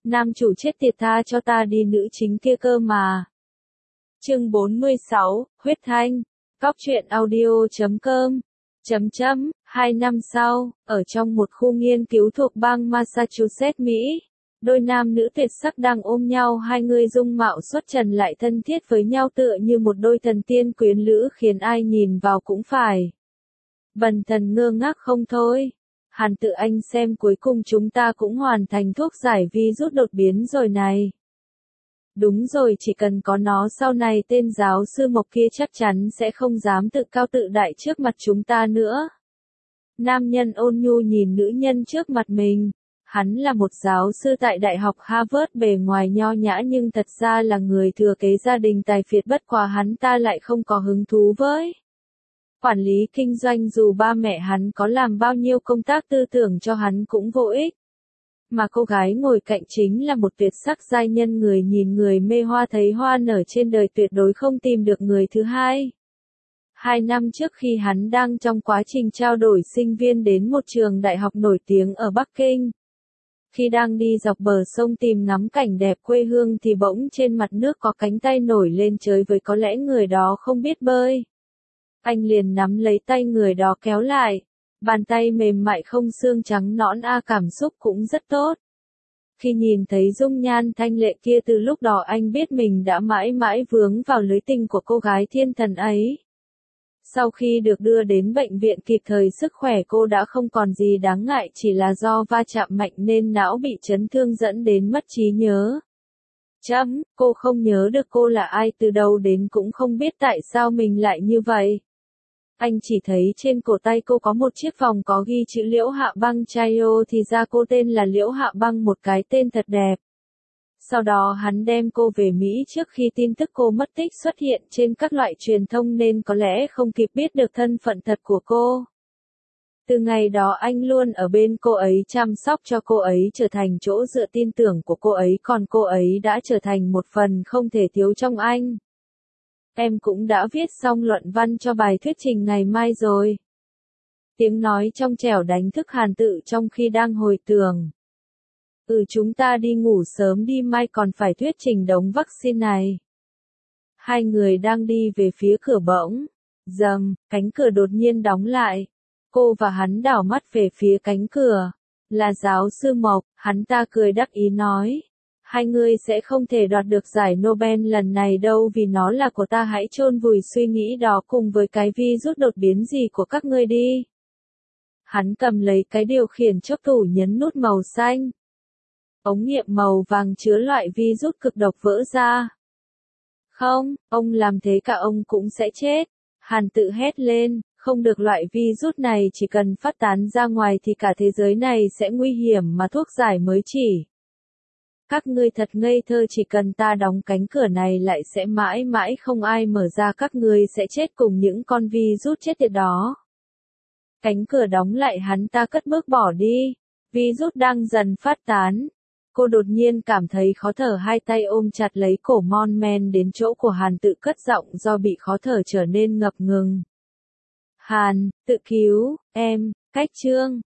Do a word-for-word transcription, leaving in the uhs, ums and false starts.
Nam chủ chết tiệt tha cho ta đi nữ chính kia cơ mà. Chương bốn mươi sáu, Huyết Thanh. Cóc truyện audio chấm com. Chấm chấm, hai năm sau, ở trong một khu nghiên cứu thuộc bang Massachusetts, Mỹ, đôi nam nữ tuyệt sắc đang ôm nhau, hai người dung mạo xuất trần lại thân thiết với nhau tựa như một đôi thần tiên quyến lữ khiến ai nhìn vào cũng phải bần thần ngơ ngác không thôi. Hàn Tự Anh xem cuối cùng chúng ta cũng hoàn thành thuốc giải virus đột biến rồi này. Đúng rồi, chỉ cần có nó sau này tên giáo sư Mộc kia chắc chắn sẽ không dám tự cao tự đại trước mặt chúng ta nữa. Nam nhân ôn nhu nhìn nữ nhân trước mặt mình. Hắn là một giáo sư tại Đại học Harvard, bề ngoài nho nhã nhưng thật ra là người thừa kế gia đình tài phiệt, bất quá hắn ta lại không có hứng thú với quản lý kinh doanh, dù ba mẹ hắn có làm bao nhiêu công tác tư tưởng cho hắn cũng vô ích. Mà cô gái ngồi cạnh chính là một tuyệt sắc giai nhân, người nhìn người mê hoa, thấy hoa nở trên đời, tuyệt đối không tìm được người thứ hai. Hai năm trước khi hắn đang trong quá trình trao đổi sinh viên đến một trường đại học nổi tiếng ở Bắc Kinh. Khi đang đi dọc bờ sông tìm ngắm cảnh đẹp quê hương thì bỗng trên mặt nước có cánh tay nổi lên trời với, có lẽ người đó không biết bơi. Anh liền nắm lấy tay người đó kéo lại. Bàn tay mềm mại không xương trắng nõn, a cảm xúc cũng rất tốt. Khi nhìn thấy dung nhan thanh lệ kia, từ lúc đó anh biết mình đã mãi mãi vướng vào lưới tình của cô gái thiên thần ấy. Sau khi được đưa đến bệnh viện kịp thời, sức khỏe cô đã không còn gì đáng ngại, chỉ là do va chạm mạnh nên não bị chấn thương dẫn đến mất trí nhớ. Chấm, cô không nhớ được cô là ai, từ đầu đến cũng không biết tại sao mình lại như vậy. Anh chỉ thấy trên cổ tay cô có một chiếc vòng có ghi chữ Liễu Hạ Băng Chayo, thì ra cô tên là Liễu Hạ Băng, một cái tên thật đẹp. Sau đó hắn đem cô về Mỹ trước khi tin tức cô mất tích xuất hiện trên các loại truyền thông nên có lẽ không kịp biết được thân phận thật của cô. Từ ngày đó anh luôn ở bên cô ấy, chăm sóc cho cô ấy, trở thành chỗ dựa tin tưởng của cô ấy, còn cô ấy đã trở thành một phần không thể thiếu trong anh. Em cũng đã viết xong luận văn cho bài thuyết trình ngày mai rồi. Tiếng nói trong trẻo đánh thức Hàn Tự trong khi đang hồi tưởng. Ừ, chúng ta đi ngủ sớm đi, mai còn phải thuyết trình đống vaccine này. Hai người đang đi về phía cửa, bỗng dầm, cánh cửa đột nhiên đóng lại. Cô và hắn đảo mắt về phía cánh cửa. Là giáo sư Mộc, hắn ta cười đắc ý nói. Hai người sẽ không thể đoạt được giải Nobel lần này đâu, vì nó là của ta, hãy chôn vùi suy nghĩ đó cùng với cái virus đột biến gì của các ngươi đi. Hắn cầm lấy cái điều khiển chốt tủ, nhấn nút màu xanh. Ống nghiệm màu vàng chứa loại virus cực độc vỡ ra. Không, ông làm thế cả ông cũng sẽ chết. Hàn Tự hét lên, không được, loại virus này chỉ cần phát tán ra ngoài thì cả thế giới này sẽ nguy hiểm, mà thuốc giải mới chỉ. Các ngươi thật ngây thơ, chỉ cần ta đóng cánh cửa này lại sẽ mãi mãi không ai mở ra, các ngươi sẽ chết cùng những con virus chết tiệt đó. Cánh cửa đóng lại, hắn ta cất bước bỏ đi. Virus đang dần phát tán. Cô đột nhiên cảm thấy khó thở, hai tay ôm chặt lấy cổ, mon men đến chỗ của Hàn Tự, cất giọng do bị khó thở trở nên ngập ngừng. Hàn, Tự cứu, em, cách chương.